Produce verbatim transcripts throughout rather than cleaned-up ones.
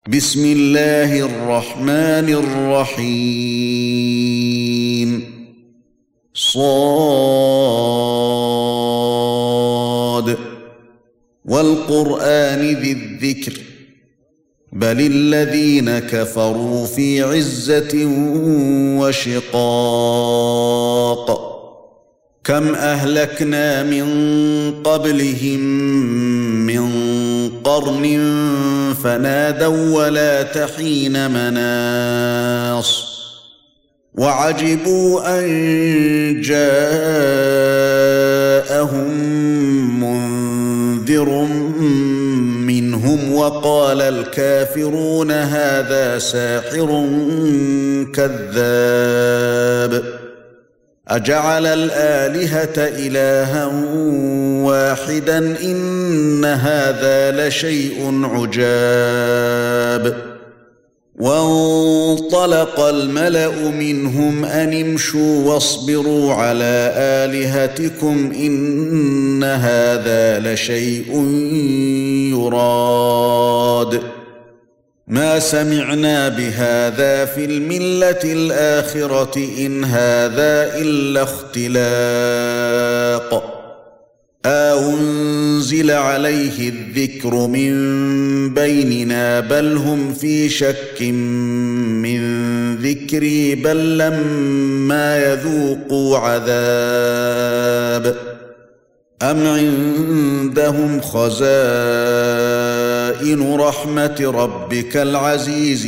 بسم الله الرحمن الرحيم صاد والقرآن ذي الذكر بل الذين كفروا في عزة وشقاق كم أهلكنا من قبلهم من قرن فنادوا ولا تحين مناص وعجبوا أن جاءهم منذر منهم وقال الكافرون هذا ساحر كذاب أجعل الآلهة إلها واحدا إن هذا لشيء عجاب وانطلق الملأ منهم أن امشوا واصبروا على آلهتكم إن هذا لشيء يراد ما سمعنا بهذا في الملة الآخرة إن هذا إلا اختلاق أنزل عليه الذكر من بيننا بل هم في شك من ذكري بل لما يذوقوا عذاب أم عندهم خزائن رحمة ربك العزيز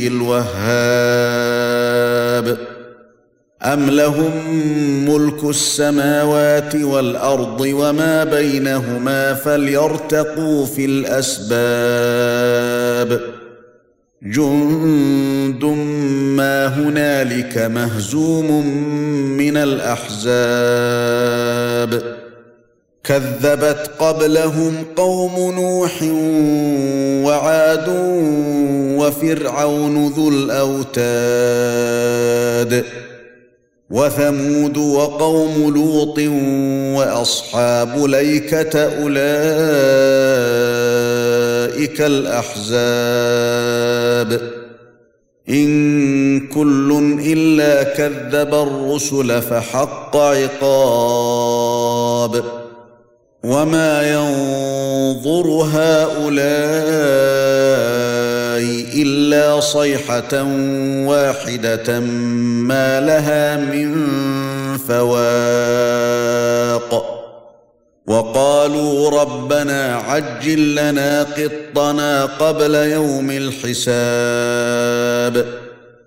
الوهاب أم لهم ملك السماوات والأرض وما بينهما فليرتقوا في الأسباب جند ما هنالك مهزوم من الأحزاب كذبت قبلهم قوم نوح وعاد وفرعون ذو الأوتاد وثمود وقوم لوط وأصحاب ليكة أولئك الأحزاب إن كل إلا كذب الرسل فحق عقاب وما ينظر هؤلاء إلا صيحة واحدة ما لها من فواق وقالوا ربنا عجل لنا قطنا قبل يوم الحساب